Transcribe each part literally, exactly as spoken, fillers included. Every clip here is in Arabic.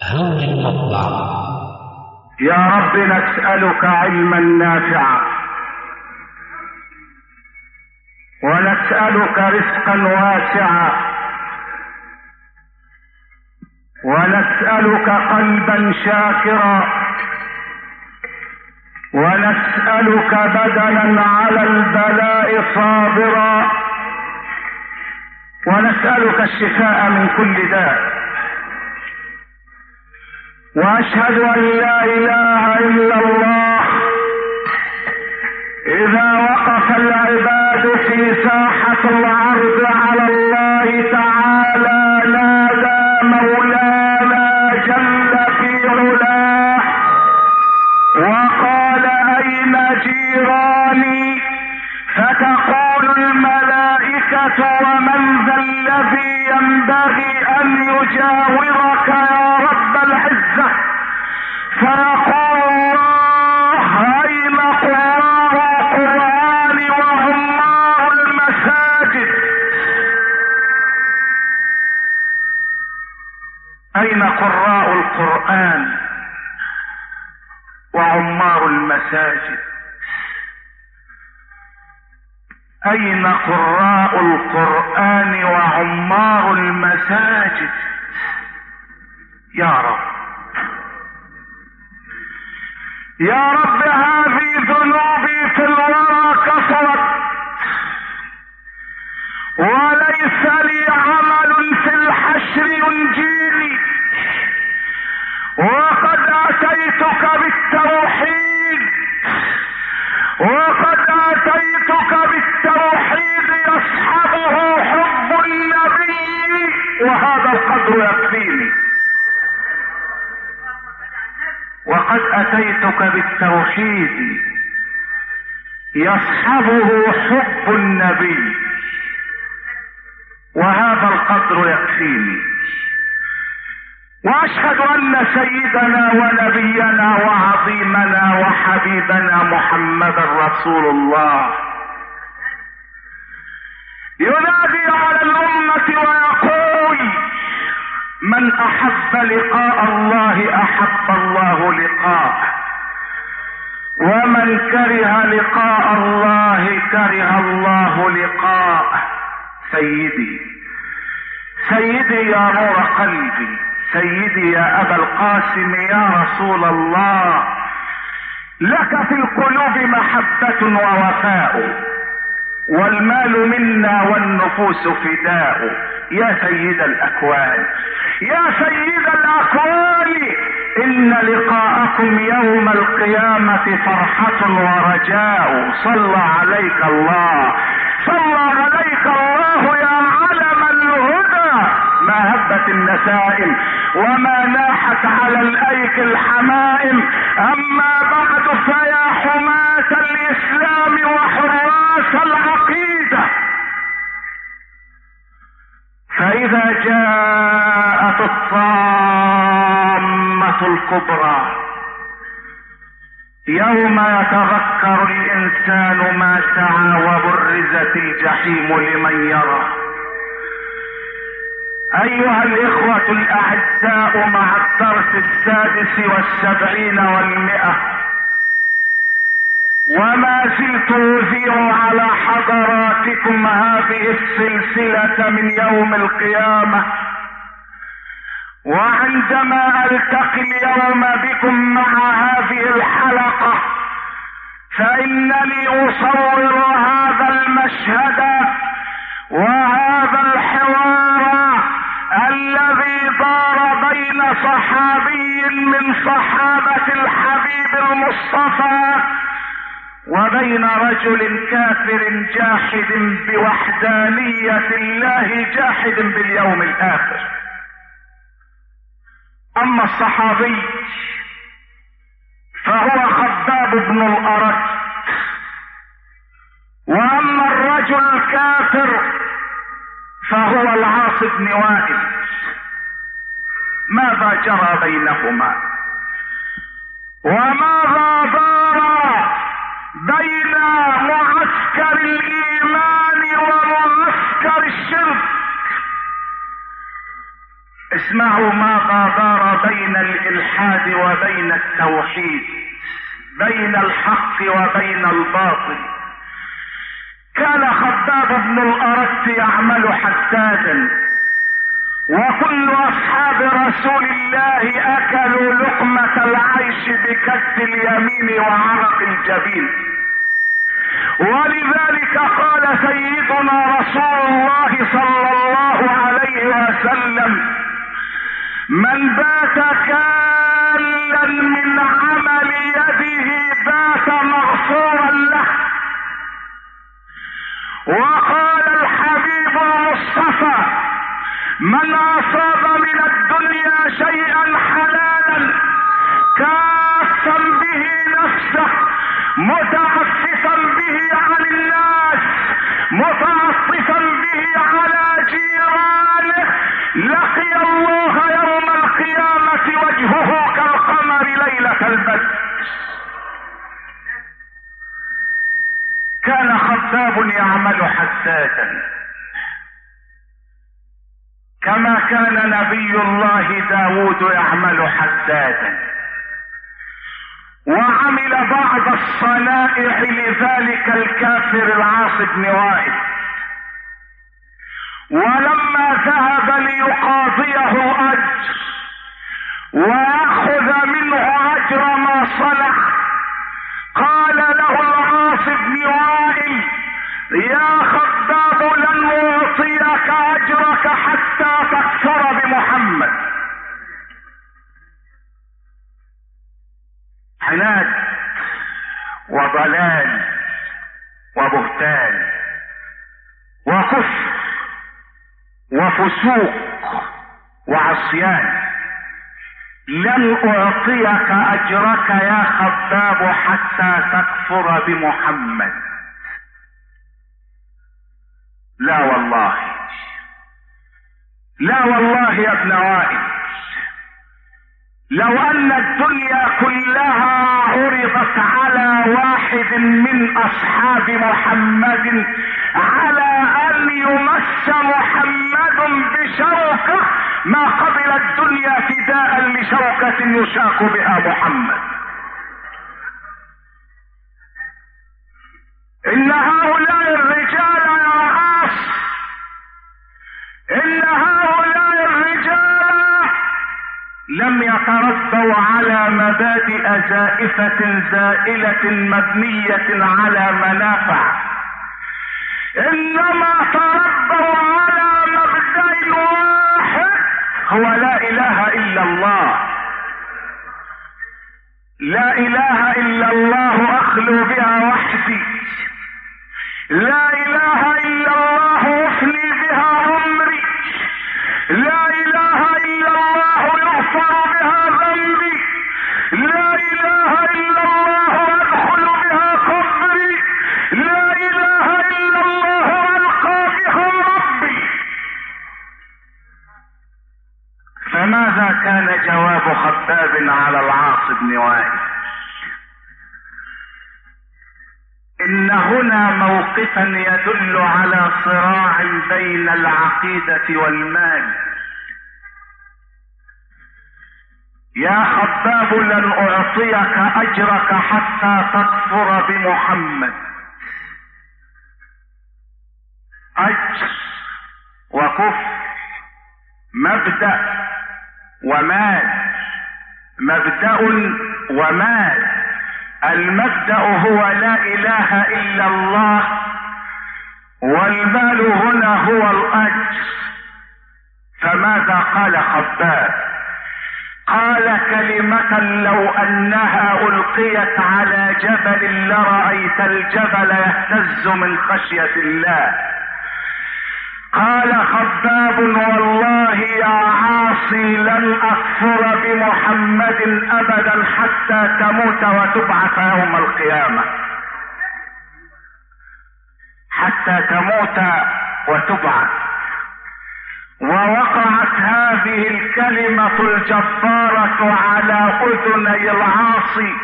هون المطبع. يا رب نسألك علما نافعا، ونسألك رزقا واسعا، ونسألك قلبا شاكرا، ونسألك بدنا على البلاء صابرا، ونسألك الشفاء من كل داء. وأشهد أن لا إله إلا الله. إذا وقف العباد في ساحة العرض على الله تعالى نادى مولانا جل في علاه وقال أين جيراني؟ فتقول الملائكة ومن ذا الذي ينبغي أن يجاورك يا رب العزة؟ فيقول الله أين قراء القرآن وعمار المساجد؟ أين قراء القرآن وعمار المساجد؟ أين قراء القرآن وعمار المساجد؟ يا رب يا رب هذه ذنوبي في الورى كثرت، وليس لي عمل في الحشر ينجيني، وقد أتيتك بالتوحيد وقد أتيتك بالتوحيد يصحبه حب النبي، وهذا القدر يكفيني. وقد أتيتك بالتوحيد يصحبه حب النبي، وهذا القدر يكفيني. وأشهد أن سيدنا ونبينا وعظيمنا وحبيبنا محمد رسول الله ينادي على الأمة ويقول: من أحب لقاء الله أحب الله لقاءه، ومن كره لقاء الله كره الله لقاءه. سيدي سيدي يا نور قلبي، سيدي يا أبا القاسم يا رسول الله، لك في القلوب محبة ووفاء، والمال منا والنفوس فداء. يا سيد الأكوان يا سيد الأكوان، إن لقاءكم يوم القيامة فرحة ورجاء. صلى عليك الله صلى عليك الله يا علم الهدى، ما هبت النسائم وما ناحت على الأيك الحمائم. أما بعد فيا حماة الإسلام وحراس العقيدة، فإذا جاءت الطامة الكبرى يوم يتذكر الإنسان ما سعى وبرزت الجحيم لمن يرى. أيها الإخوة الأعزاء، مع الدرس السادس والسبعين والمئة، وما زلت أذيع على حضراتكم هذه السلسلة من يوم القيامة. وعندما ألتقي اليوم بكم مع هذه الحلقة فإنني أصور هذا المشهد وهذا الحوار الذي دار بين صحابي من صحابة الحبيب المصطفى وبين رجل كافر جاحد بوحدانية الله جاحد باليوم الآخر. أما الصحابي فهو خباب بن الأرت، وأما الرجل الكافر فهو العاص بن وائل. ماذا جرى بينهما وماذا دار بين معسكر الإيمان ومعسكر الشرك؟ اسمعوا ماذا دار بين الالحاد وبين التوحيد، بين الحق وبين الباطل. كان خباب بن الأرت يعمل حدادا، وكل اصحاب رسول الله اكلوا لقمة العيش بكد اليمين وعرق الجبين. ولذلك قال سيدنا رسول الله صلى الله عليه وسلم: من بات كالا من عمل يده بات مغفورا له. وقال الحبيب المصطفى: من اصاب من الدنيا شيئا حلالا كافا به نفسه متعففا به عن الناس متعطفا به على جيرانه لقي الله يوم القيامة وجهه كالقمر ليلة البدر. كان خباب يعمل حدادا كما كان نبي الله داود يعمل حدادا، وعمل بعض الصنائع لذلك الكافر العاص بن وائل. ولما ذهب ليقاضيه الاجر ويأخذ منه اجر ما صنع، قال له العاص بن وائل: يا خباب لن اعطيك اجرك حتى تكفر بمحمد. عناد وضلال وبهتان وكفر وفسوق وعصيان. لن اعطيك اجرك يا خباب حتى تكفر بمحمد. لا والله، لا والله يا ابن وائل، لو ان الدنيا كلها عرضت على واحد من اصحاب محمد على ان يمس محمد بشوكة ما قبل الدنيا فداء لشوكة يشاق بها محمد. ان هؤلاء الرجال يا عاص، ان هؤلاء الرجال لم يتربوا على مبادئ زائفة زائلة مبنية على منافع، انما تربوا على مبدأ واحد هو لا اله الا الله. لا اله الا الله اخلو بها وحدي، لا اله الا الله افني بها عمري، لا اله الا الله يغفر بها ذنبي، لا اله الا الله ادخل بها قبري، لا اله الا الله القى بها ربي. فماذا كان جواب خباب على العاص بن وائل؟ ان هنا موقفا يدل على صراع بين العقيدة والمال. يا خباب لن اعطيك اجرك حتى تكفر بمحمد. اجر وكفر، مبدأ ومال، مبدأ ومال. المبدأ هو لا اله الا الله، والمال هنا هو الاجر. فماذا قال خباب؟ قال كلمة لو انها القيت على جبل لرأيت الجبل يهتز من خشية الله. قال خباب: والله يا عاصي لن اكفر بمحمد ابدا حتى تموت وتبعث يوم القيامة، حتى تموت وتبعث. ووقعت هذه الكلمة الجبارة على اذني العاصي،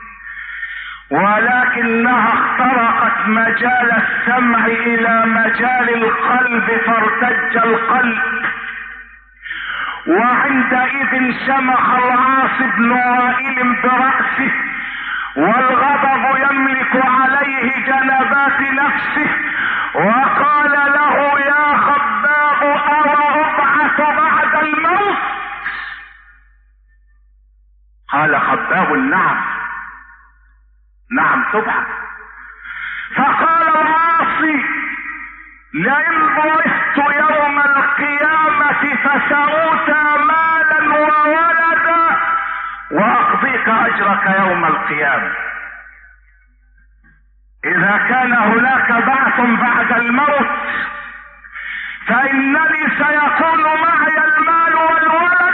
ولكنها اخترقت مجال السمع الى مجال القلب، فارتج القلب وعندئذ شمخ العاص بن وائل برأسه والغضب يملك عليه جنبات نفسه، وقال له: يا خباب أو أبعث بعد الموت؟ قال خباب: نعم نعم تبعث. فقال العاصي: لئن بعثت يوم القيامة فسأوتى مالا وولدا وأقضيك أجرك يوم القيامة. إذا كان هناك بعث بعد الموت فإنني سيكون معي المال والولد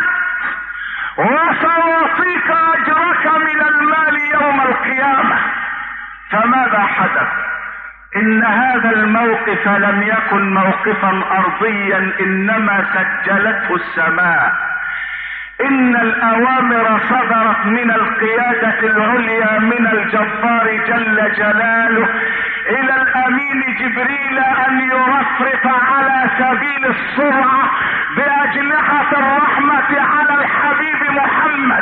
وسأعطيك أجرك من المال يوم القيامة. فماذا حدث؟ إن هذا الموقف لم يكن موقفا أرضيا، إنما سجلته السماء. إن الأوامر صدرت من القيادة العليا من الجبار جل جلاله إلى الأمين جبريل أن يرفرف على سبيل السرعة بأجنحة الرحمة على الحبيب محمد.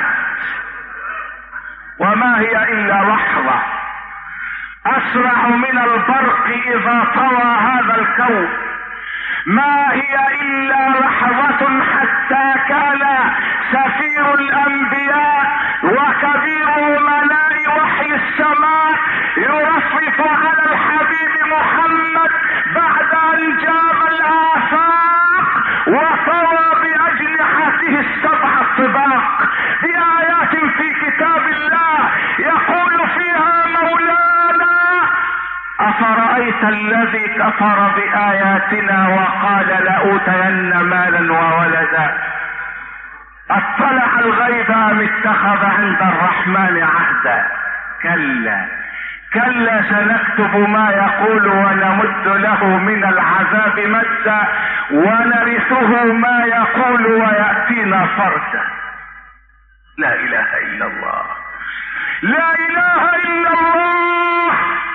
وما هي إلا لحظة أسرع من البرق إذا طوى هذا الكون. ما هي إلا لحظة حتى كان سفير الأنبياء وكبير أمناء وحي السماء يرفرف على الحبيب محمد بعد أن جاب الآفاق وطوى بأجنحته السبع الطباق بآيات في كتاب الله يقول فيها مولانا: أفرأيت الذي كفر بآياتنا وقال لأوتين مالا وولدا اطلع الغيب أم اتخذ عند الرحمن عهدا؟ كلا كلا سنكتب ما يقول ونمد له من العذاب مدا ونرثه ما يقول ويأتينا فردا. لا إله إلا الله، لا إله إلا الله.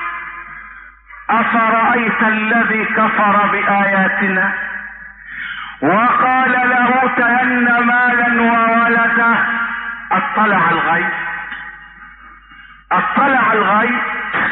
أفرأيت الذي كفر بآياتنا وقال لأوتين مالا وولدا اطلع الغيب اطلع الغيب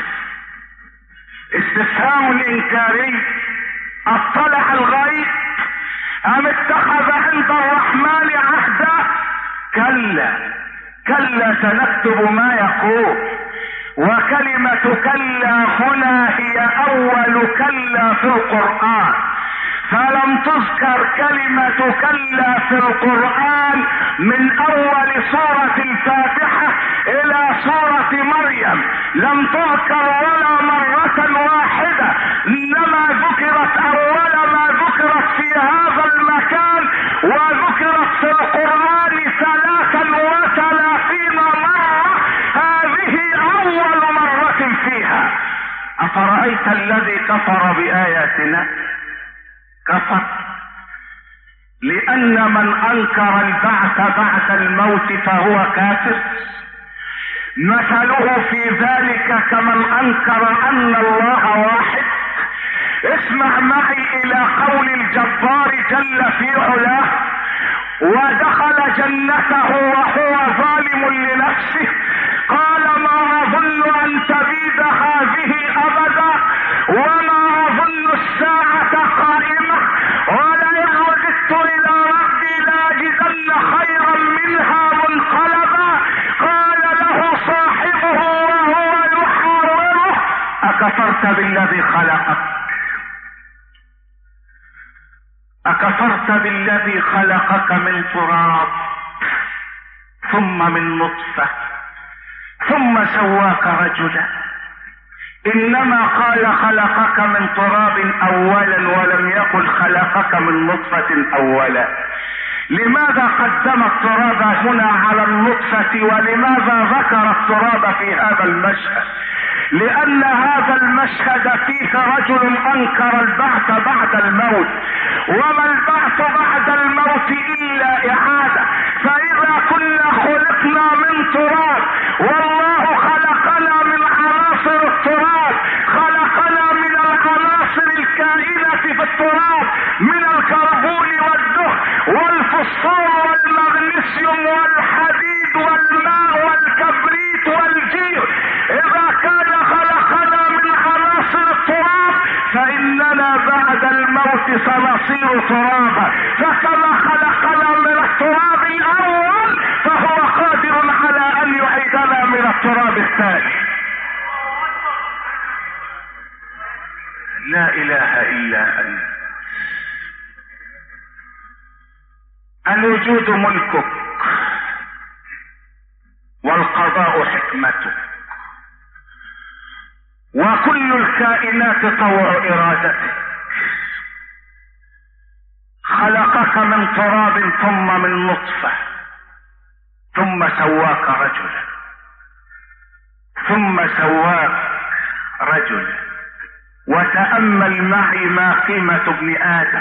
استفهام انكاري. اطلع الغيب ام اتخذ عند الرحمن عهدا؟ كلا كلا سنكتب ما يقول. وكلمة كلا هنا هي اول كلا في القرآن، فلم تذكر كلمة كلا في القرآن من اول سورة الفاتحة الى سورة مريم، لم تذكر ولا مرة واحدة، انما ذكرت اول ما ذكرت في هذا المكان، وذكرت في القرآن ثلاثا وثلاثين مرة، هذه اول مرة فيها. افرأيت الذي كفر بآياتنا؟ كفر لأن من أنكر البعث بعد الموت فهو كافر. مثله في ذلك كمن أنكر أن الله واحد. اسمع معي إلى قول الجبار جل في علاه: ودخل جنته وهو ظالم لنفسه قال ما أظن أن تبيد هذه أبدا وما أظن الساعة قائمة ولئن رددت إلى ربي لأجدن خيرا منها منقلبا. قال له صاحبه وهو يحاوره: أكفرت بالذي خلقك أكفرت بالذي خلقك من تراب ثم من نطفة ثم سواك رجلا؟ انما قال خلقك من تراب اولا ولم يقل خلقك من نطفة اولا. لماذا قدم التراب هنا على النطفة ولماذا ذكر التراب في هذا المشهد؟ لان هذا المشهد فيه رجل انكر البعث بعد الموت، وما البعث بعد الموت الا اعادة. فاذا كنا خلقنا من تراب والله خلقنا من عناصر التراب، خلقنا من العناصر الكائنة في التراب من الكربون والدخن والفوسفور والفوسفور والمغنيسيوم والحديد والماء والكبريت والجير اذا كان خلقنا من عناصر التراب فاننا بعد الموت سنصير ترابا، فكما خلقنا من التراب الاول فهو قادر على ان يعيدنا من التراب الثاني. لا اله الا انت. الوجود ملكك والقضاء حكمتك، وكل الكائنات طوع ارادتك. خلقك من تراب ثم من نطفة ثم سواك رجلا ثم سواك رجلا. وتأمل معي ما قيمة ابن آدم،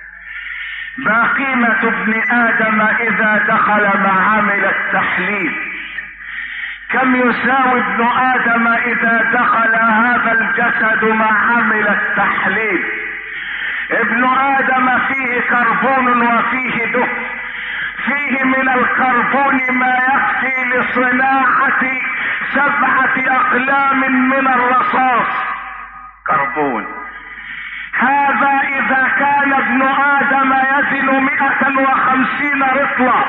ما قيمة ابن آدم إذا دخل معامل التحليل، كم يساوي ابن آدم إذا دخل هذا الجسد معامل التحليل. ابن آدم فيه كربون وفيه دهن، فيه من الكربون ما يكفي لصناعة سبعة أقلام من الرصاص كربون. هذا إذا كان ابن آدم يزن مئة وخمسين رطلا،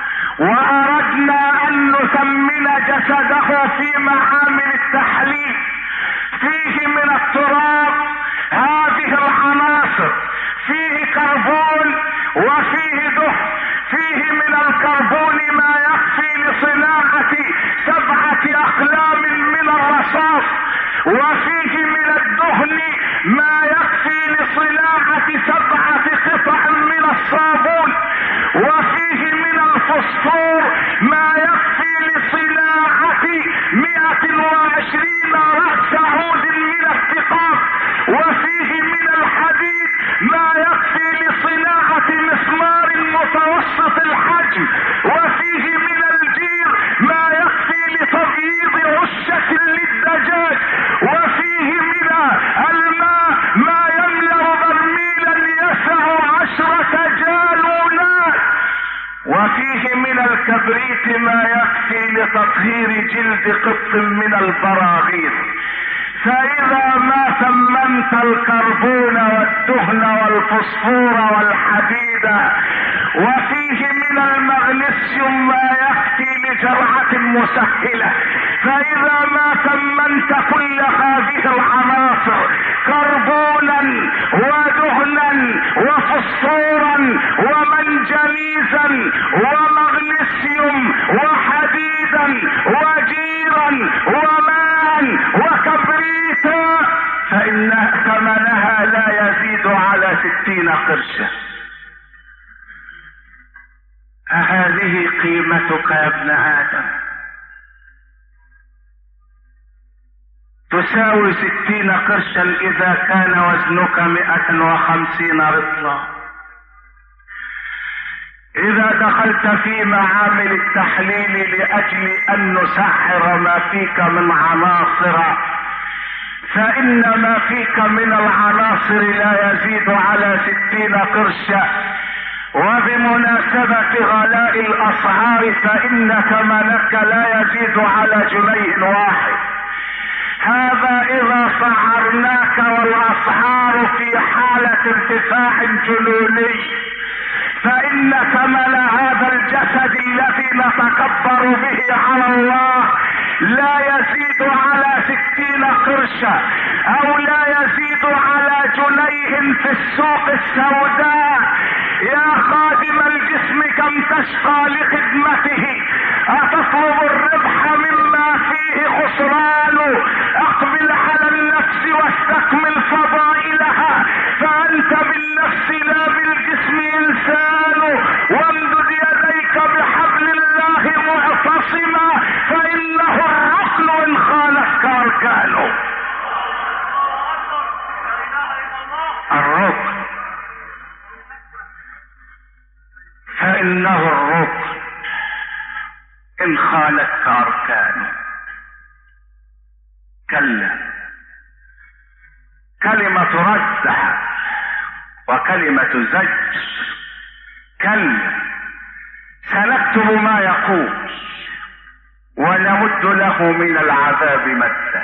وأردنا أن نثمن جسده في معامل التحليل، فيه من التراب هذه العناصر، فيه كربون وفيه دهن، فيه من الكربون ما يكفي لصناعة سبعة أقلام من الرصاص، وفيه من الدهن ما يكفي لصناعة سبعة قطع من الصابون، وفيه من الفوسفور ما يكفي لصناعة مئة وعشرين رأس عود من الثقاب، وفيه من الحديد ما يكفي لصناعة مسمار متوسط الحجم، وفيه من الجير ما يكفي لتبييض عشة للدجاج، وفيه من الماء ما يملأ برميلا يسع عشرة جالونات، وفيه من الكبريت ما يكفي لتطهير جلد قط من البراغيث. فإذا ما ثمنت الكربون والدهن والفوسفور والحديد، وفيه من المغنيسيوم ما يكفي لجرعة مسهلة، فإذا ما ثمنت كل هذه العناصر كربونا ودهنا وفوسفورا ومنجنيزا ومغنيسيوم وحديدا وجيرا وماء وكبريتا، فإن ثمنها لا يزيد على ستين قرشا. أهذه قيمتك يا ابن آدم؟ تساوي ستين قرشا إذا كان وزنك مئة وخمسين رطلا. إذا دخلت في معامل التحليل لأجل أن نسعر ما فيك من عناصر، فإن ما فيك من العناصر لا يزيد على ستين قرشا. وبمناسبة غلاء الأسعار فإن ثمنك لا يزيد على جنيه واحد. هذا إذا سعرناك والأسعار في حالة ارتفاع جنوني، فإن ثمن هذا الجسد الذي نتكبر به على الله لا يزيد على ستين قرشا، أو لا يزيد على جنيه في السوق السوداء. يا خادم الجسم كم تشقى لخدمته، أتطلب الربح مما فيه خسران؟ أقبل على النفس واستكمل فضائلها، فأنت بالنفس لا بالجسم إنسان. وامدد يديك بحبل الله معتصما، فإنه الركن إن خالفك أركانه. الركن، فإنه الركن إن خالتك أركانه. كلا، كلمة ردع وكلمة زج. كلا ونكتب ما يقول ونمد له من العذاب مدا،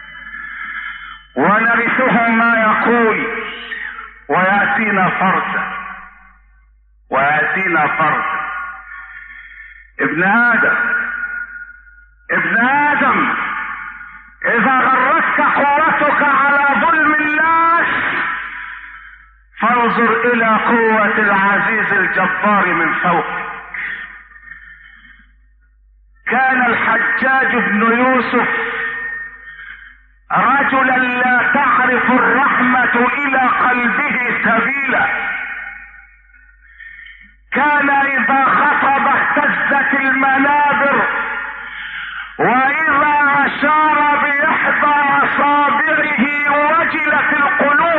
ونرثه ما يقول ويأتينا فردا ويأتينا فردا. ابن آدم ابن آدم إذا غرتك قوتك على ظلم الناس فانظر إلى قوة العزيز الجبار من فوقك. كان الحجاج بن يوسف رجلا لا تعرف الرحمة إلى قلبه سبيلا. كان إذا خطب اهتزت المنابر، وإذا أشار بإحدى أصابعه وجلت القلوب.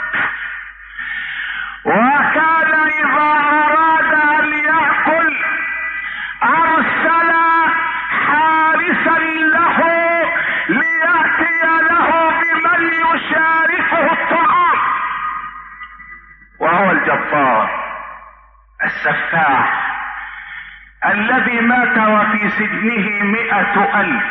وكان إذا أراد أن يأكل أرسل حارسا له ليأتي له بمن يشاركه الطعام، وهو الجبار السفاح الذي مات وفي سجنه مئة ألف،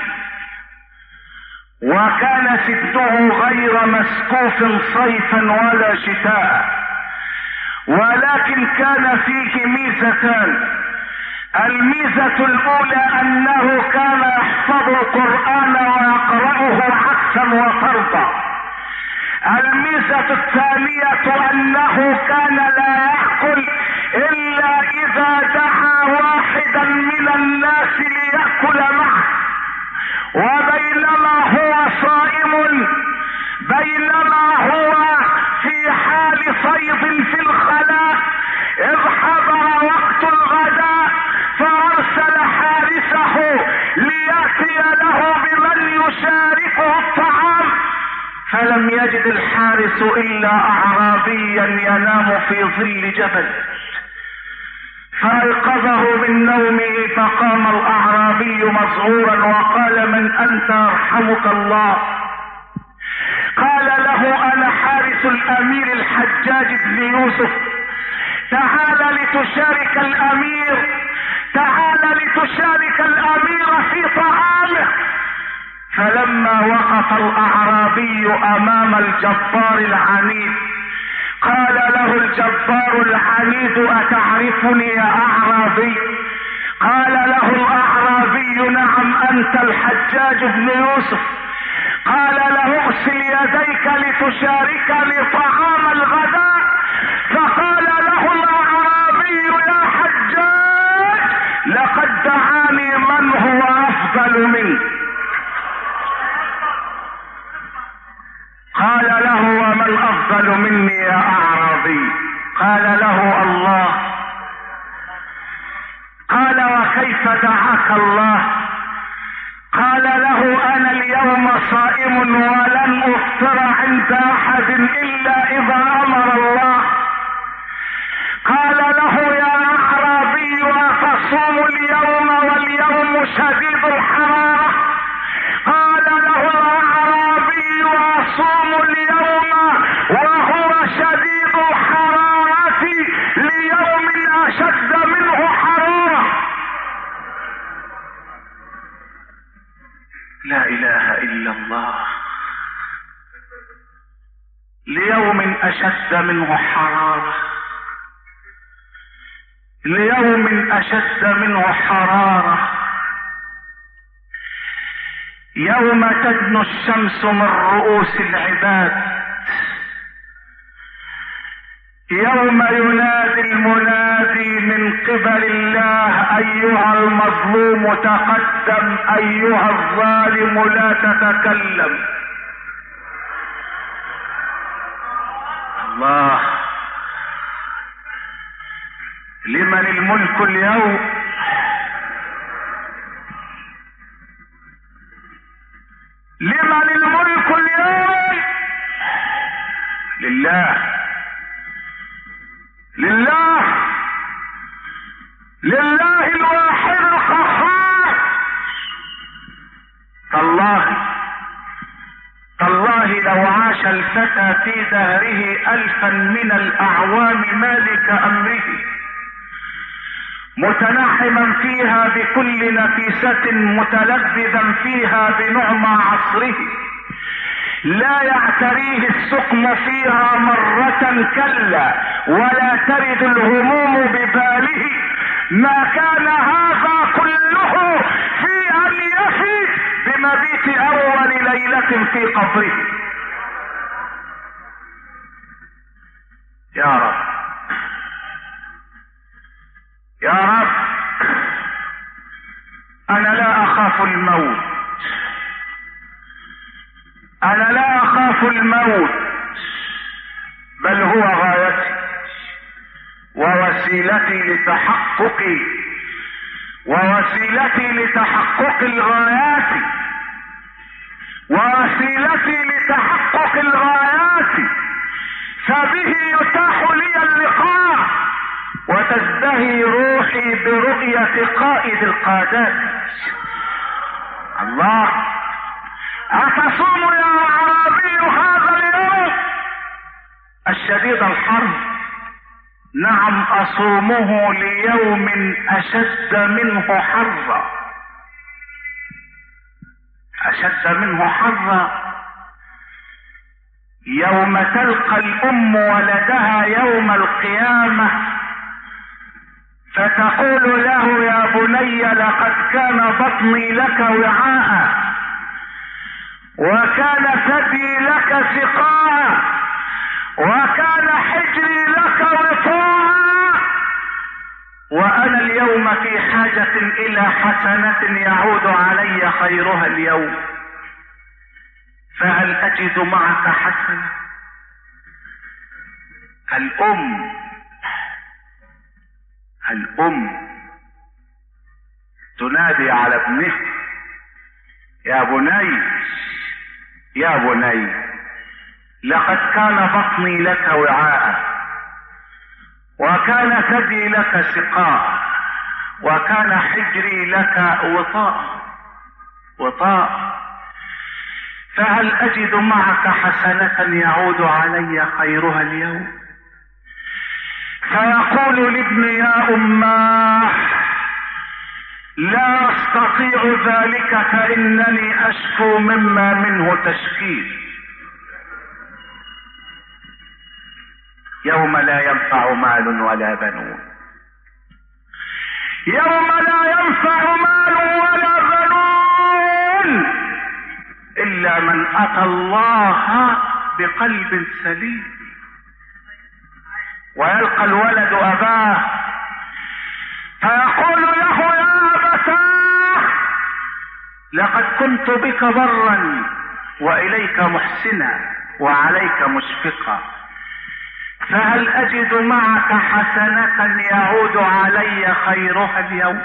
وكان سجنه غير مسقوف صيفا ولا شتاء، ولكن كان فيه ميزتان. الميزة الأولى أنه كان يحفظ القرآن ويقرأه عكسا وفرضا. الميزة الثانية أنه كان لا يأكل إلا إذا دعا واحدا من الناس ليأكل معه. وبينما هو صائم، بينما هو في حال صيد في الخلاء، إذ حضر وقت الغداء فأرسل حارسه ليأتي له بمن يشاركه الطعام، فلم يجد الحارس إلا أعرابيا ينام في ظل جبل، فأيقظه من نومه فقام الأعرابي مذعورا وقال: من أنت يرحمك الله؟ قال له: أنا حارس الأمير الحجاج بن يوسف، تعال لتشارك الأمير، تعال لتشارك الأمير في طعامه. فلما وقف الأعرابي أمام الجبار العنيد قال له الجبار العنيد: أتعرفني يا أعرابي؟ قال له الأعرابي: نعم، أنت الحجاج بن يوسف. قال له: اغسل يديك لتشاركني طعام الغداء. فقال له الأعرابي: يا حجاج، لقد دعاني من هو أفضل منك. قال له: ومن أفضل مني يا أعرابي؟ قال له: الله. قال: وكيف دعاك الله؟ قال له: أنا اليوم صائم ولن أفطر عند أحد إلا إذا أمر الله. قال له: يا أعرابي، أتصوم اليوم واليوم شديد الحرارة؟ قال له الأعرابي: أصوم اليوم وهو شديد الحرارة ليوم أشد منه حرارة. لا إله إلا الله. ليوم أشد منه حرارة، ليوم أشد منه حرارة، يوم تدنو الشمس من رؤوس العباد، يوم ينادي المنادي من قبل الله: أيها المظلوم تقدم، أيها الظالم لا تتكلم. الله. لمن الملك اليوم؟ لمن الملك اليوم؟ لله، لله، لله الواحد القهار. تالله تالله لو عاش الفتى في دهره ألفا من الأعوام مالك أمره، متنعما فيها بكل نفيسة، متلذذا فيها بنعمى عصره، لا يعتريه السقم فيها مرة كلا، ولا ترد الهموم بباله. ما كان هذا كله في ان يفي بمبيت اول ليلة في قبره. يا رب يا رب، انا لا اخاف الموت، انا لا اخاف الموت، بل هو غايتي ووسيلتي لتحققي ووسيلتي لتحقق الغايات ووسيلتي لتحقق الغايات فبه يتاح لي اللقاء وتزدهي روحي برؤية قائد القادات. الله، أتصوم يا أعرابي هذا اليوم الشديد الحر؟ نعم أصومه ليوم أشد منه حرا، أشد منه حرا، يوم تلقى الأم ولدها يوم القيامة فتقول له يا بني لقد كان بطني لك وعاء، وكان ثدي لك سقاء، وكان حجري لك وطاء، وانا اليوم في حاجة الى حسنة يعود علي خيرها اليوم، فهل اجد معك حسنة؟ الام الام تنادي على ابنه يا بني يا بني لقد كان بطني لك وعاء، وكان ثدي لك سقاء، وكان حجري لك وطاء وطاء، فهل اجد معك حسنة يعود علي خيرها اليوم؟ فيقول لابن يا اماه لا استطيع ذلك فانني اشكو مما منه تشكيل. يوم لا ينفع مال ولا بنون، يوم لا ينفع مال ولا بنون الا من اتى الله بقلب سليم. ويلقى الولد اباه فيقول له يا ابتاه لقد كنت بك برا واليك محسنا وعليك مشفقا، فهل اجد معك حسنة يعود علي خيرها اليوم؟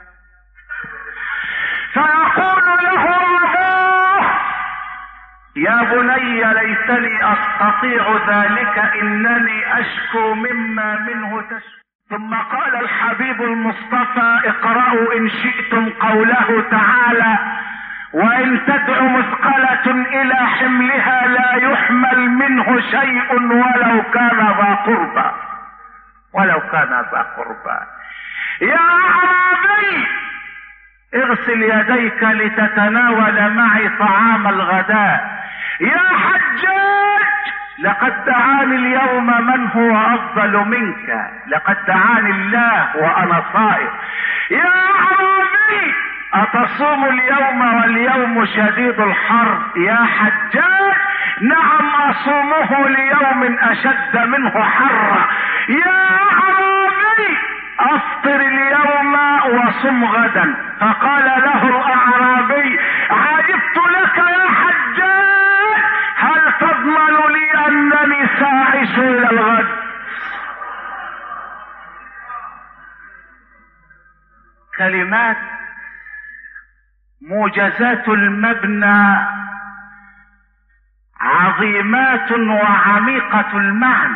فيقول له ابوه يا بني ليتني استطيع ذلك انني اشكو مما منه تشكو. ثم قال الحبيب المصطفى اقرأوا ان شئتم قوله تعالى وان تدع مثقلة الى حملها لا يحمل منه شيء ولو كان ذا قربى ولو كان ذا قربى. يا اعرابي اغسل يديك لتتناول معي طعام الغداء. يا حجاج لقد دعاني اليوم من هو افضل منك، لقد دعاني الله وانا صائم. يا اعرابي اتصوم اليوم واليوم شديد الحر؟ يا حجاج نعم اصومه ليوم اشد منه حرا. يا اعرابي افطر اليوم وصم غدا. فقال له الاعرابي عجبت لك يا حجاج، هل تضمن لي انني ساعش الى الغد؟ كلمات موجزات المبنى عظيمات وعميقة المعنى.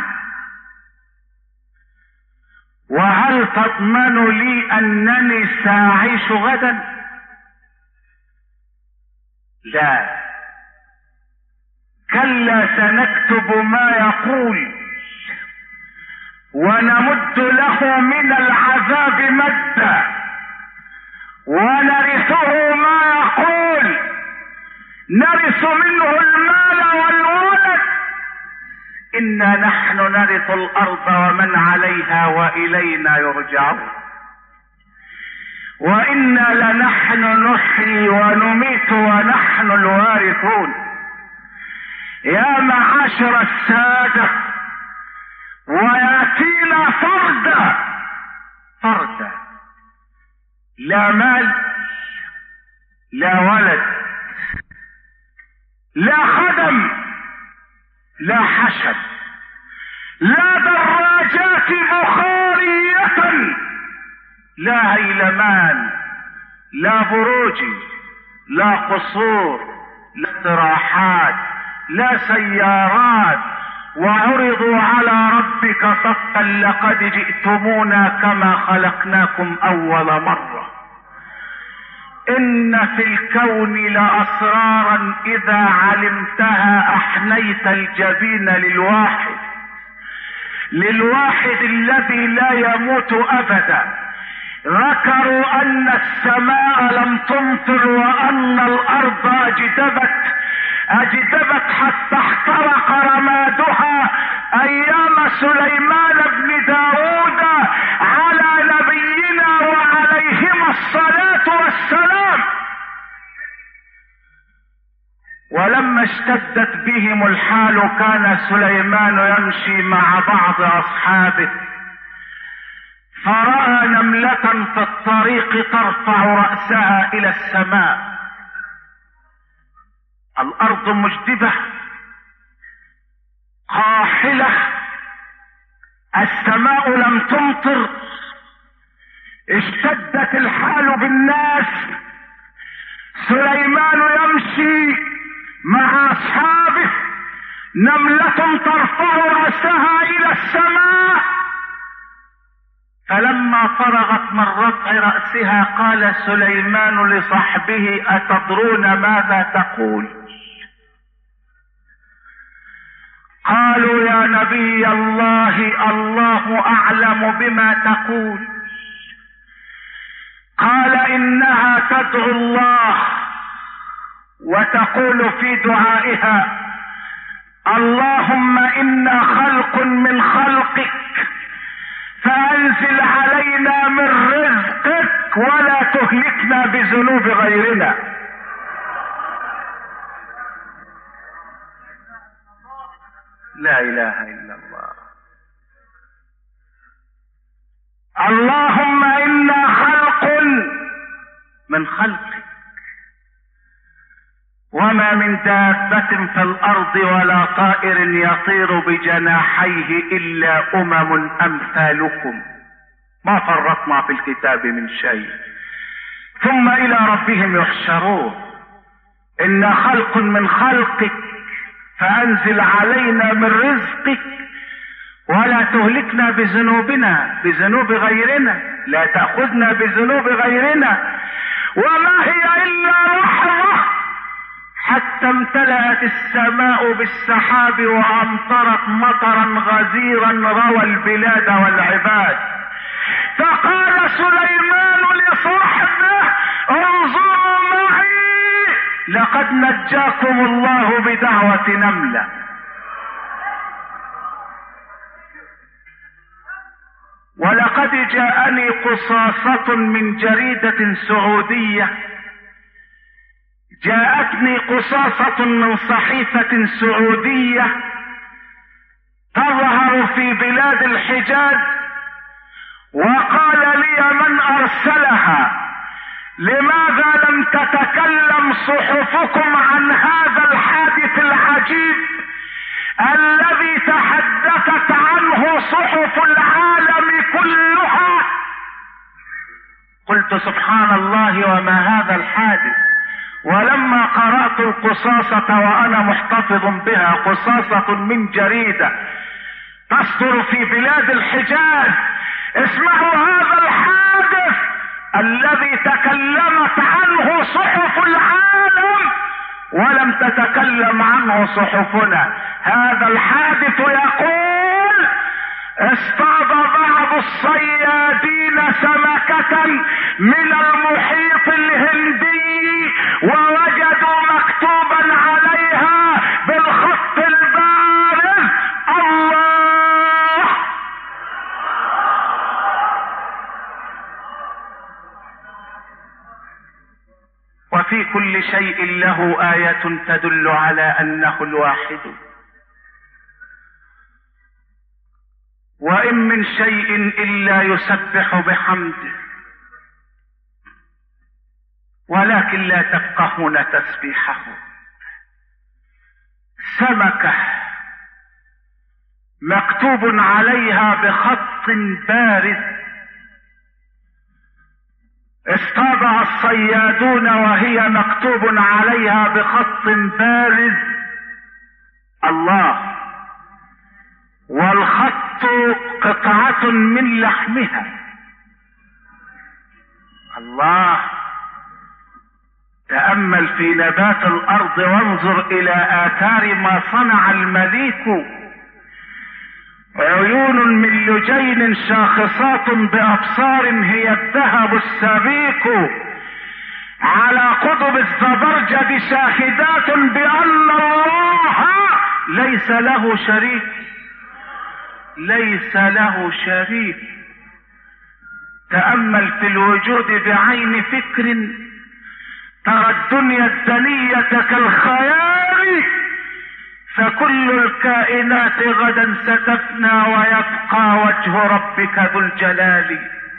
وهل تضمن لي انني ساعيش غدا؟ لا، كلا سنكتب ما يقول ونمد له من العذاب مدا ونرثه ما يقول، نرث منه المال والولد. إنا نحن نرث الأرض ومن عليها وإلينا يرجعون، وإنا لنحن نحيي ونميت ونحن الوارثون. يا معاشر السادة، ويأتينا فردا فردا، لا مال، لا ولد، لا خدم، لا حشد، لا دراجات بخارية، لا هيلمان، لا بروج، لا قصور، لا استراحات، لا سيارات. وعرضوا على ربك صفا لقد جئتمونا كما خلقناكم اول مرة. ان في الكون لاسرارا اذا علمتها احنيت الجبين للواحد، للواحد الذي لا يموت ابدا. ذكروا ان السماء لم تمطر وان الارض اجدبت اجدبت حتى احترق رمادها ايام سليمان بن داود على نبينا وعليهما الصلاة والسلام. ولما اشتدت بهم الحال كان سليمان يمشي مع بعض اصحابه، فرأى نملة في الطريق ترفع رأسها الى السماء. الارض مجدبة قاحلة، السماء لم تمطر، اشتدت الحال بالناس. سليمان يمشي مع اصحابه، نملة ترفع رأسها الى السماء. فلما فرغت من رفع رأسها قال سليمان لصحبه: أتدرون ماذا تقول؟ قالوا: يا نبي الله، الله أعلم بما تقول. قال: إنها تدعو الله وتقول في دعائها: اللهم إنا خلق من خلقك فأنزل علينا من رزقك ولا تهلكنا بذنوب غيرنا. لا إله إلا الله. اللهم إنا خلق من خلقك وما من دابة في الأرض ولا طائر يطير بجناحيه إلا أمم أمثالكم ما فرطنا في الكتاب من شيء ثم إلى ربهم يحشرون. إنا خلق من خلقك فأنزل علينا من رزقك ولا تهلكنا بذنوبنا بذنوب غيرنا، لا تأخذنا بذنوب غيرنا. وما هي إلا لحظة حتى امتلأت السماء بالسحاب وأمطرت مطرا غزيرا روى البلاد والعباد. فقال سليمان لصاحبه: انظروا معي لقد نجاكم الله بدعوة نملة. ولقد جاءني قصاصة من جريدة سعودية، جاءتني قصاصة من صحيفة سعودية تظهر في بلاد الحجاز، وقال لي من أرسلها: لماذا لم تتكلم صحفكم عن هذا الحادث العجيب الذي تحدثت عنه صحف العالم كلها؟ قلت: سبحان الله، وما هذا الحادث؟ ولما قرأت القصاصة وأنا محتفظ بها، قصاصة من جريدة تصدر في بلاد الحجاز، اسمعوا هذا الحادث الذي تكلمت عنه صحف العالم ولم تتكلم عنه صحفنا. هذا الحادث يقول: اصطاد بعض الصيادين سمكة من المحيط الهندي ووجدوا مكتوبا عليها بالخط البارز الله. وفي كل شيء له آية تدل على أنه الواحد. وإن من شيء إلا يسبح بحمده ولكن لا تفقهون تسبيحه. سمكة مكتوب عليها بخط بارز اصطادها الصيادون وهي مكتوب عليها بخط بارز الله، والخط قطعة من لحمها. الله. تأمل في نبات الأرض وانظر إلى آثار ما صنع المليك. عيون من لجين شاخصات بأبصار هي الذهب السبيك، على قضب الزبرجد شاهدات بأن الله ليس له شريك. ليس له شريك. تأمل في الوجود بعين فكر ترى الدنيا الدنية كالخيال، فكل الكائنات غدا ستفنى ويبقى وجه ربك ذو الجلال.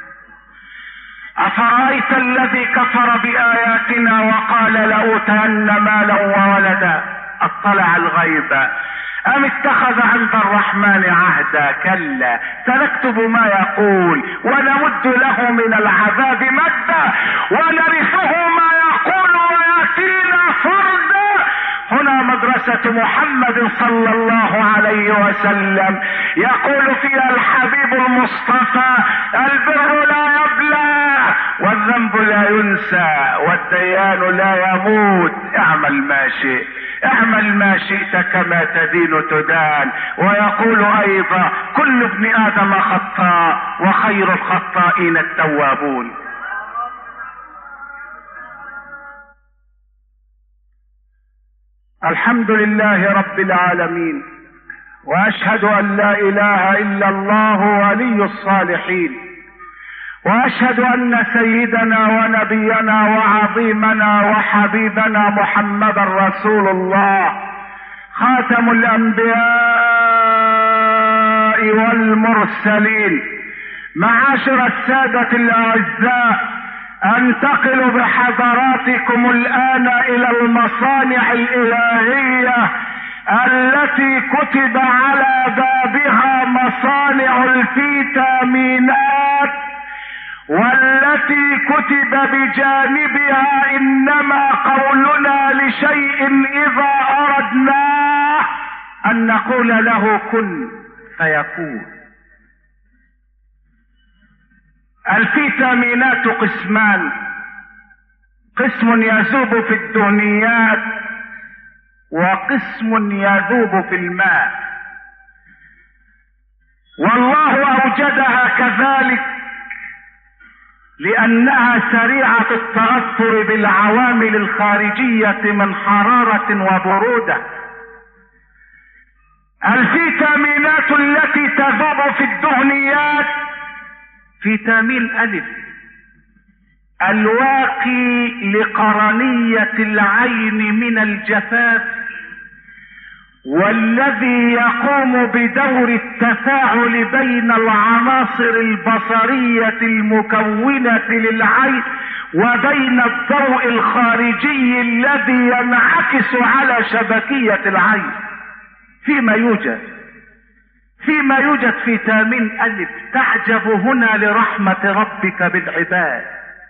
أفرأيت الذي كفر بآياتنا وقال لأوتين مالا وولدا اطلع الغيب أم اتخذ عند الرحمن عهدا؟ كلا سنكتب ما يقول ونمد له من العذاب مدا ونرثه ما يقول ويأتينا فردا. هنا مدرسة محمد صلى الله عليه وسلم يقول فيها الحبيب المصطفى: البر لا يبلى والذنب لا ينسى والديان لا يموت. اعمل ما شئت اعمل ما شئت كما تدين تدان. ويقول ايضا: كل ابن ادم خطاء وخير الخطائين التوابون. الحمد لله رب العالمين، واشهد ان لا اله الا الله ولي الصالحين، واشهد ان سيدنا ونبينا وعظيمنا وحبيبنا محمدا رسول الله خاتم الانبياء والمرسلين. معاشر السادة الاعزاء، انتقل بحضراتكم الان الى المصانع الالهية التي كتب على بابها مصانع الفيتامينات، والتي كتب بجانبها: انما قولنا لشيء اذا اردناه ان نقول له كن فيكون. الفيتامينات قسمان: قسم يذوب في الدهنيات وقسم يذوب في الماء، والله اوجدها كذلك لانها سريعة التأثر بالعوامل الخارجية من حرارة وبرودة. الفيتامينات التي تذوب في الدهنيات: فيتامين ألف الواقي لقرنية العين من الجفاف، والذي يقوم بدور التفاعل بين العناصر البصرية المكونة للعين وبين الضوء الخارجي الذي ينعكس على شبكية العين. فيما يوجد فيما يوجد فيتامين ألف. تعجب هنا لرحمة ربك بالعباد،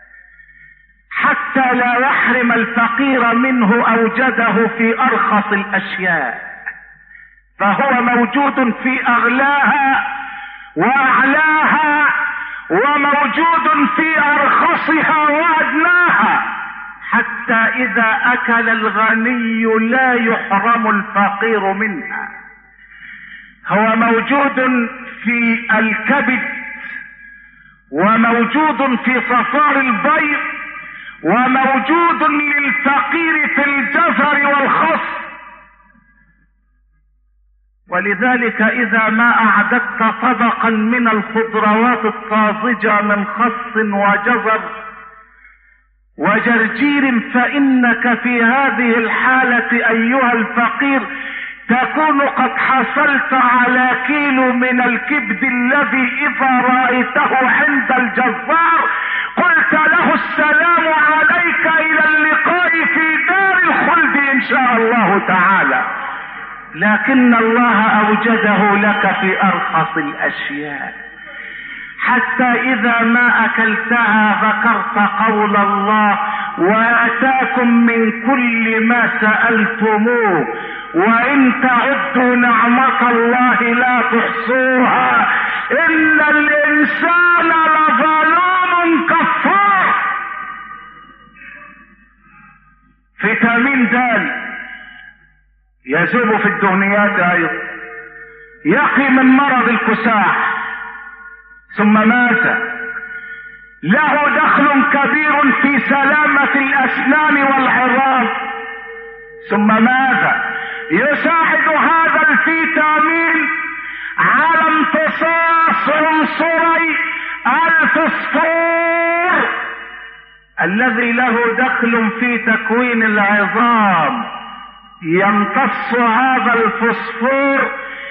حتى لا يحرم الفقير منه أوجده في أرخص الأشياء، فهو موجود في أغلاها وأعلاها، وموجود في أرخصها وأدناها، حتى إذا أكل الغني لا يحرم الفقير منها. هو موجود في الكبد، وموجود في صفار البيض، وموجود للفقير في الجزر والخس. ولذلك اذا ما اعددت طبقا من الخضروات الطازجة من خس وجزر وجرجير، فانك في هذه الحالة ايها الفقير تكون قد حصلت على كيلو من الكبد الذي اذا رأيته عند الجزار قلت له السلام عليك الى اللقاء في دار الخلد ان شاء الله تعالى. لكن الله اوجده لك في ارخص الاشياء، حتى اذا ما اكلتها ذكرت قول الله: واتاكم من كل ما سألتموه وان تعدوا نعمة الله لا تحصوها ان الانسان لظلوم كفار. فيتامين د يذوب في الدهنيات ايضا، يقي من مرض الكساح. ثم ماذا؟ له دخل كبير في سلامة الاسنان والعظام. ثم ماذا؟ يساعد هذا الفيتامين على امتصاص عنصري الفوسفور الذي له دخل في تكوين العظام. يمتص هذا الفوسفور،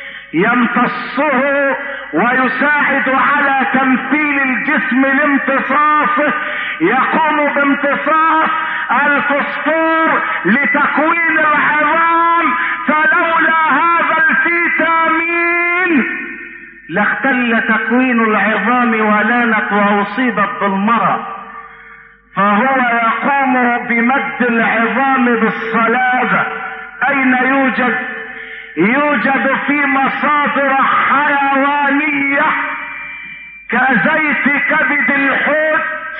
يمتصه ويساعد على تمثيل الجسم لامتصاصه، يقوم بامتصاص الفوسفور لتكوين العظام. فلولا هذا الفيتامين لاختل تكوين العظام ولانت واصيبت بالمرض. فهو يقوم بمد العظام بالصلابة. اين يوجد؟ يوجد في مصادر حيوانية كزيت كبد الحوت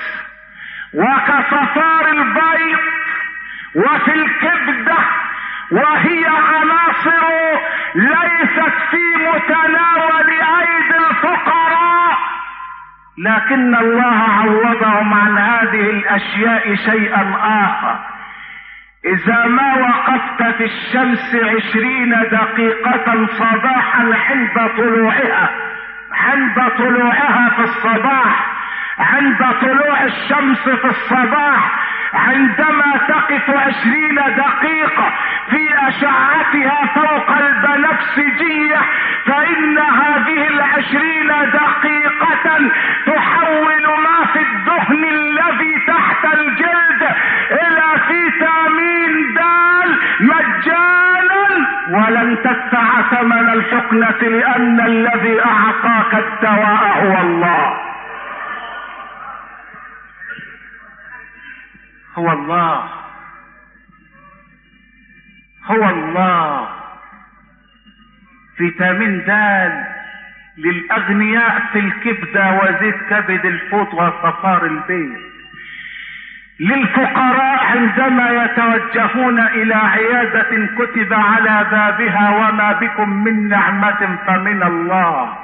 وكصفار البيض وفي الكبدة، وهي عناصر ليست في متناول ايدي الفقراء، لكن الله عوضهم عن هذه الاشياء شيئا اخر. اذا ما وقفت في الشمس عشرين دقيقة صباحا عند طلوعها عند طلوعها في الصباح عند طلوع الشمس في الصباح، عندما تقف عشرين دقيقة في اشعتها فوق البنفسجية، فان هذه العشرين دقيقة تحول ما في الدهن الذي تحت الجلد الى فيتامين د مجانا، ولن تدفع ثمن الحقنة لان الذي اعطاك الدواء هو الله. هو الله هو الله. فيتامين د للاغنياء في الكبدة وزيت كبد الحوت وصفار البيض. للفقراء عندما يتوجهون الى عيادة كتب على بابها وما بكم من نعمة فمن الله.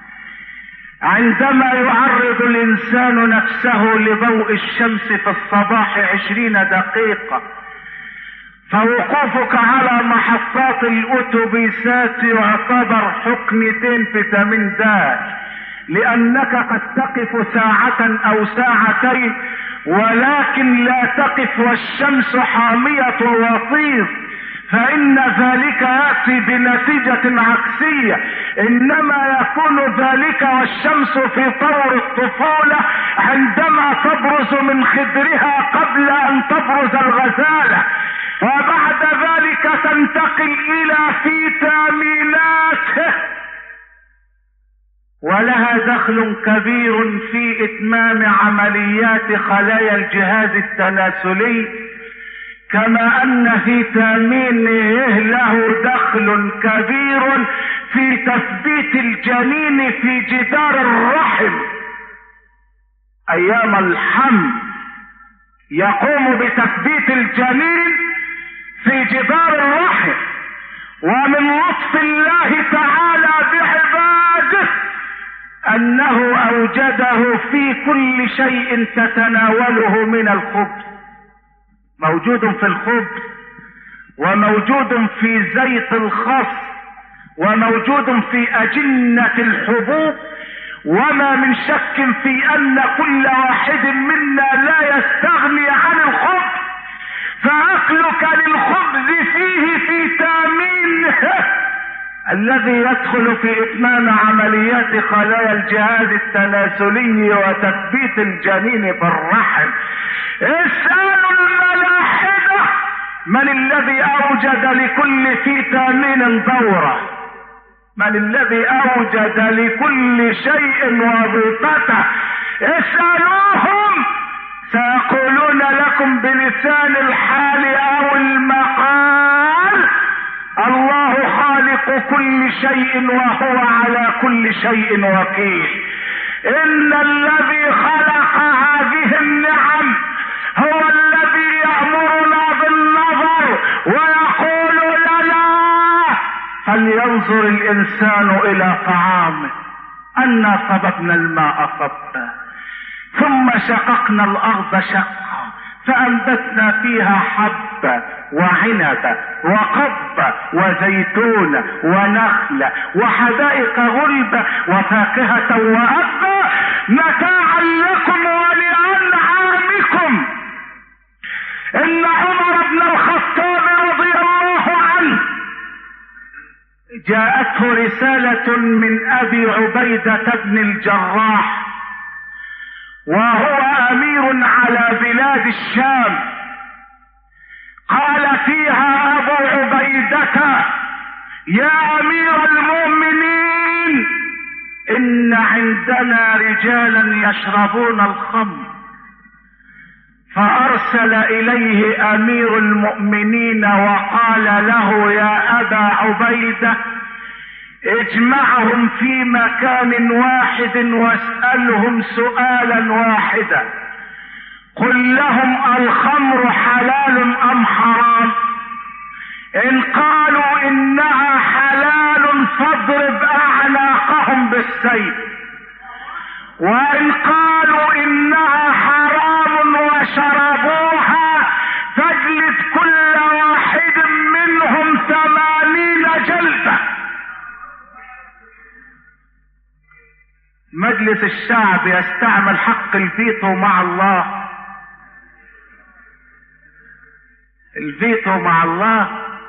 عندما يعرض الانسان نفسه لضوء الشمس في الصباح عشرين دقيقة، فوقوفك على محطات الاتوبيسات يعتبر حقنتين فيتامين د، لانك قد تقف ساعة او ساعتين ولكن لا تقف والشمس حامية وطير، فان ذلك يأتي بنتيجة عكسية. انما يكون ذلك والشمس في طور الطفولة عندما تبرز من خدرها قبل ان تبرز الغزالة، وبعد ذلك تنتقل الى فيتامينات ولها دخل كبير في اتمام عمليات خلايا الجهاز التناسلي، كما ان فيتامين له دخل كبير في تثبيت الجنين في جدار الرحم ايام الحمل. يقوم بتثبيت الجنين في جدار الرحم، ومن لطف الله تعالى بعباده انه اوجده في كل شيء تتناوله من الخبز، موجود في الخبز وموجود في زيت الخس وموجود في اجنة الحبوب، وما من شك في ان كل واحد منا لا يستغني عن الخبز، فاكلك للخبز فيه فيتامين الذي يدخل في اتمام عمليات خلايا الجهاز التناسلي وتثبيت الجنين في الرحم. اسألوا الملاحدة من الذي اوجد لكل فيتامين دورة، من الذي اوجد لكل شيء وظيفته. اسألوهم سيقولون لكم بلسان الحال او المقال الله خالق كل شيء وهو على كل شيء وكيل. ان الذي خلق هذه النعم هو الذي يأمرنا بالنظر ويقول لنا فلينظر الانسان الى طعامه انا صببنا الماء صبا ثم شققنا الارض شقا فانبتنا فيها حبا وعنبا وقبا وزيتونا ونخلا وحدائق غلبا وفاكهة وأبا متاعا لكم ولأنعامكم. إن عمر بن الخطاب رضي الله عنه جاءته رسالة من أبي عبيدة بن الجراح وهو أمير على بلاد الشام، قال فيها أبو عبيدة يا أمير المؤمنين إن عندنا رجالا يشربون الخمر. فأرسل إليه أمير المؤمنين وقال له يا أبا عبيدة اجمعهم في مكان واحد واسألهم سؤالا واحدا، قل لهم الخمر حلال ام حرام؟ ان قالوا انها حلال فاضرب اعناقهم بالسيف، وان قالوا انها حرام وشربوها فاجلد كل واحد منهم ثمانين جلدة. مجلس الشعب يستعمل حق الفيتو مع الله، الفيتو مع الله.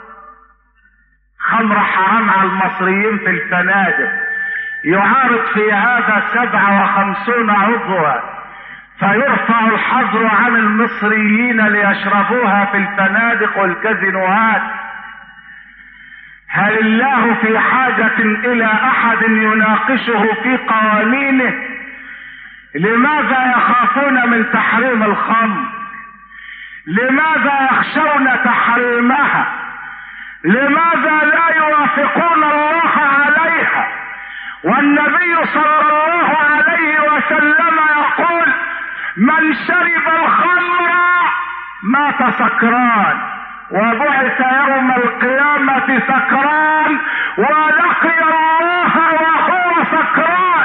خمر حرام على المصريين في الفنادق، يعارض في هذا سبعة وخمسون عضوا فيرفع الحظر عن المصريين ليشربوها في الفنادق والكازينوهات. هل الله في حاجة الى احد يناقشه في قوانينه؟ لماذا يخافون من تحريم الخمر؟ لماذا يخشون تحريمها؟ لماذا لا يوافقون الله عليها؟ والنبي صلى الله عليه وسلم يقول من شرب الخمر مات سكران وبعث يوم القيامة سكران ولقي الله وهو سكران.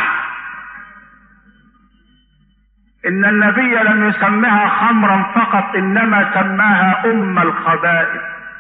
ان النبي لم يسمها خمرا فقط، انما سماها ام الخبائث،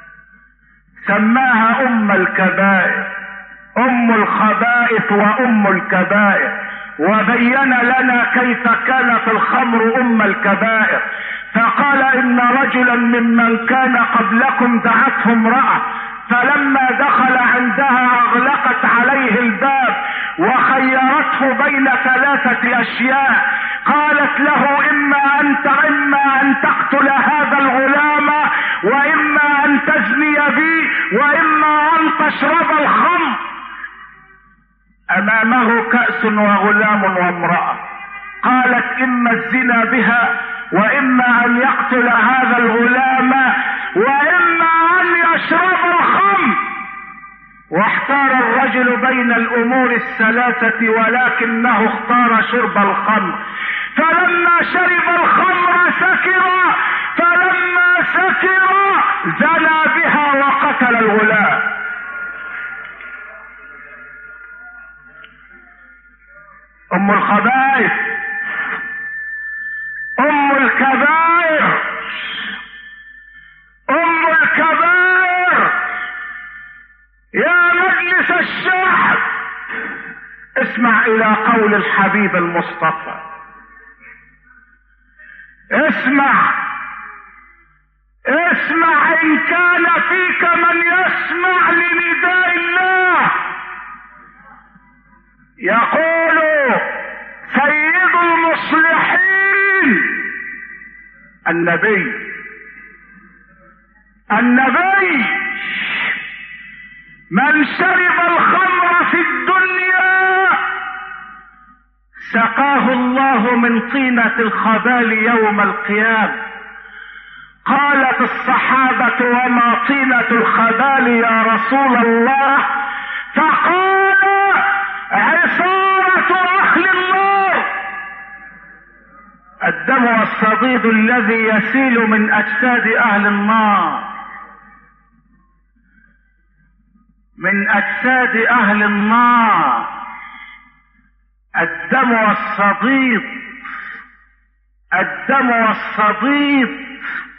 سماها ام الكبائر، ام الخبائث وام الكبائر، وبين لنا كيف كانت الخمر ام الكبائر. فقال ان رجلا ممن كان قبلكم دعته امرأة فلما دخل عندها اغلقت عليه الباب وخيرته بين ثلاثة اشياء، قالت له اما انت اما ان تقتل هذا الغلام واما ان تزني بي واما ان تشرب الخمر. امامه كأس وغلام وامرأة، قالت اما الزنا بها واما ان يقتل هذا الغلام واما ان يشرب الخمر. واحتار الرجل بين الامور الثلاثة ولكنه اختار شرب الخمر. فلما شرب الخمر سكر، فلما سكر زنى بها وقتل الغلام. الخبائث، ام الكبائر، ام الكبائر. يا مجلس الشعب اسمع الى قول الحبيب المصطفى، اسمع اسمع ان كان فيك من يسمع لنداء الله. يقول سيد المصلحين النبي النبي من شرب الخمر في الدنيا سقاه الله من طينة الخبال يوم القيامة. قالت الصحابة وما طينة الخبال يا رسول الله؟ فقال عصارة أهل النار، الدم والصديد الذي يسيل من أجساد أهل النار، من أجساد أهل النار، الدم والصديد، الدم والصديد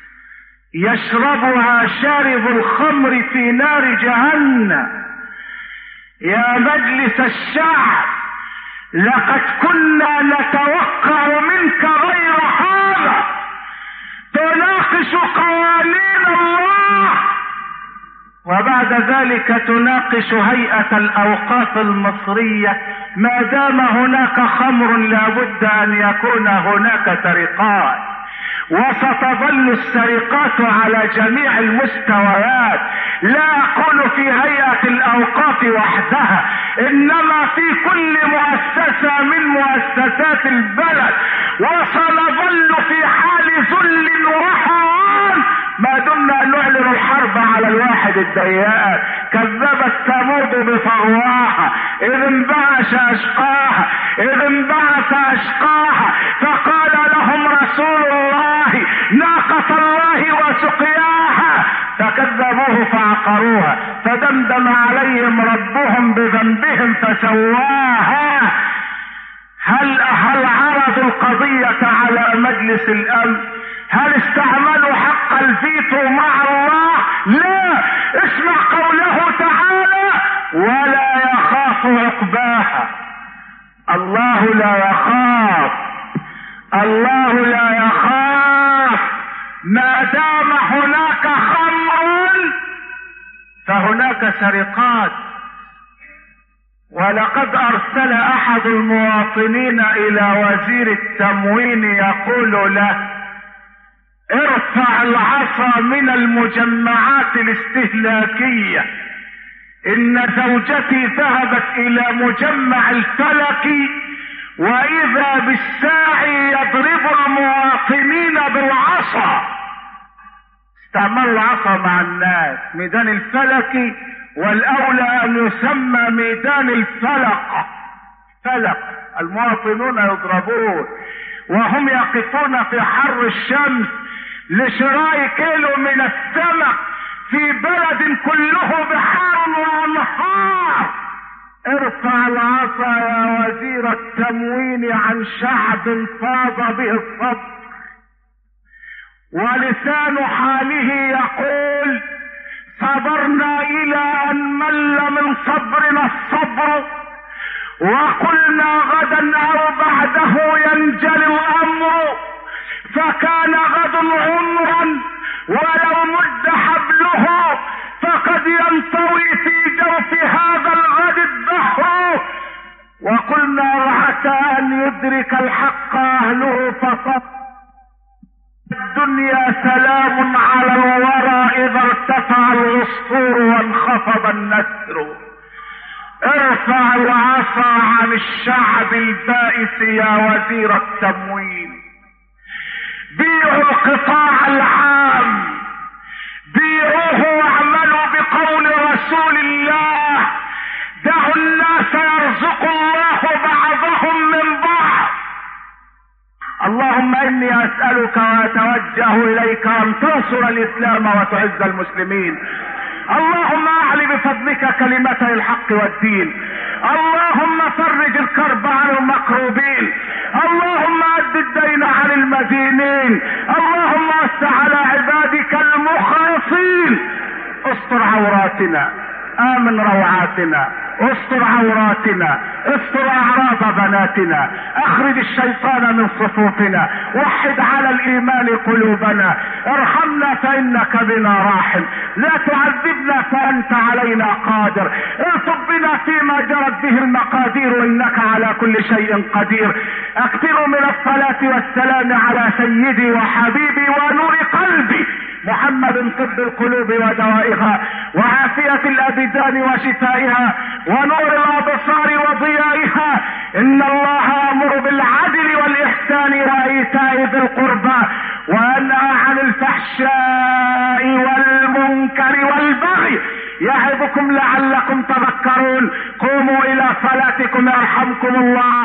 يشربها شارب الخمر في نار جهنم. يا مجلس الشعب لقد كنا نتوقع منك غير هذا، تناقش قوانين الله وبعد ذلك تناقش هيئة الأوقاف المصرية. ما دام هناك خمر لابد أن يكون هناك سرقات، وستظل السرقات على جميع المستويات. لا أقول في هيئة الأوقاف وحدها، إنما في كل مؤسسة من مؤسسات البلد، وسنظل في حال ذل وهوان ما دمنا نعلن الحرب على الواحد الديان. كذبت ثمود بطغواها إذ انبعث أشقاها إذ انبعث أشقاها فقال لهم رسول الله ناقة الله وسقياها فكذبوه فعقروها فدمدم عليهم ربهم بذنبهم فسواها. هل هل عرضوا القضية على مجلس الأمن؟ هل استعملوا حق الفيتو مع الله؟ لا. اسمع قوله تعالى ولا يخاف عقباها. الله لا يخاف، الله لا يخاف. ما دام هناك خمر فهناك سرقات. ولقد ارسل احد المواطنين الى وزير التموين يقول له ارفع العصا من المجمعات الاستهلاكية. ان زوجتي ذهبت الى مجمع الفلكي واذا بالساعي يضرب المواطنين بالعصا. استعملوا العصا مع الناس. ميدان الفلكي والاولى ان يسمى ميدان الفلق. فلق المواطنون يضربون وهم يقفون في حر الشمس لشراء كيلو من السمك في بلد كله بحار وانهار. ارفع العصا يا وزير التموين عن شعب فاض به الصبر، ولسان حاله يقول صبرنا الى ان مل من صبرنا الصبر وقلنا غدا او بعده ينجلي الامر، فكان غد عمرا ولو مد حبله فقد ينطوي في جوف هذا الغد الدهر. وقلنا عسى ان يدرك الحق اهله فصبر. الدنيا سلام على الورى اذا ارتفع العصفور وانخفض النسر. ارفع العصا عن الشعب البائس يا وزير التموين. بيعوا القطاع العام، بيعوه واعملوا بقول رسول الله دعوا الناس يرزق الله بعضهم من بعض. اللهم اني اسألك واتوجه اليك ان تنصر الاسلام وتعز المسلمين اللهم اعل بفضلك كلمتي الحق والدين. اللهم فرج الكرب عن المكروبين. اللهم اد الدين عن المدينين. اللهم وسع على عبادك المخلصين. استر عوراتنا، امن روعاتنا، استر عوراتنا، استر اعراض بناتنا، اخرج الشيطان من صفوفنا، وحد على الايمان قلوبنا، ارحمنا فانك بنا راحم، لا تعذبنا فانت علينا قادر، ارفق بنا فيما جرت به المقادير انك على كل شيء قدير. اكثروا من الصلاة والسلام على سيدي وحبيبي ونور قلبي محمد، طب القلوب ودوائها، وعافية الابدان وشفائها، ونور الابصار وضيائها. ان الله يأمر بالعدل والاحسان وايتاء ذي القربى، وينهى عن الفحشاء والمنكر والبغي، يعظكم لعلكم تذكرون. قوموا الى صلاتكم يرحمكم الله.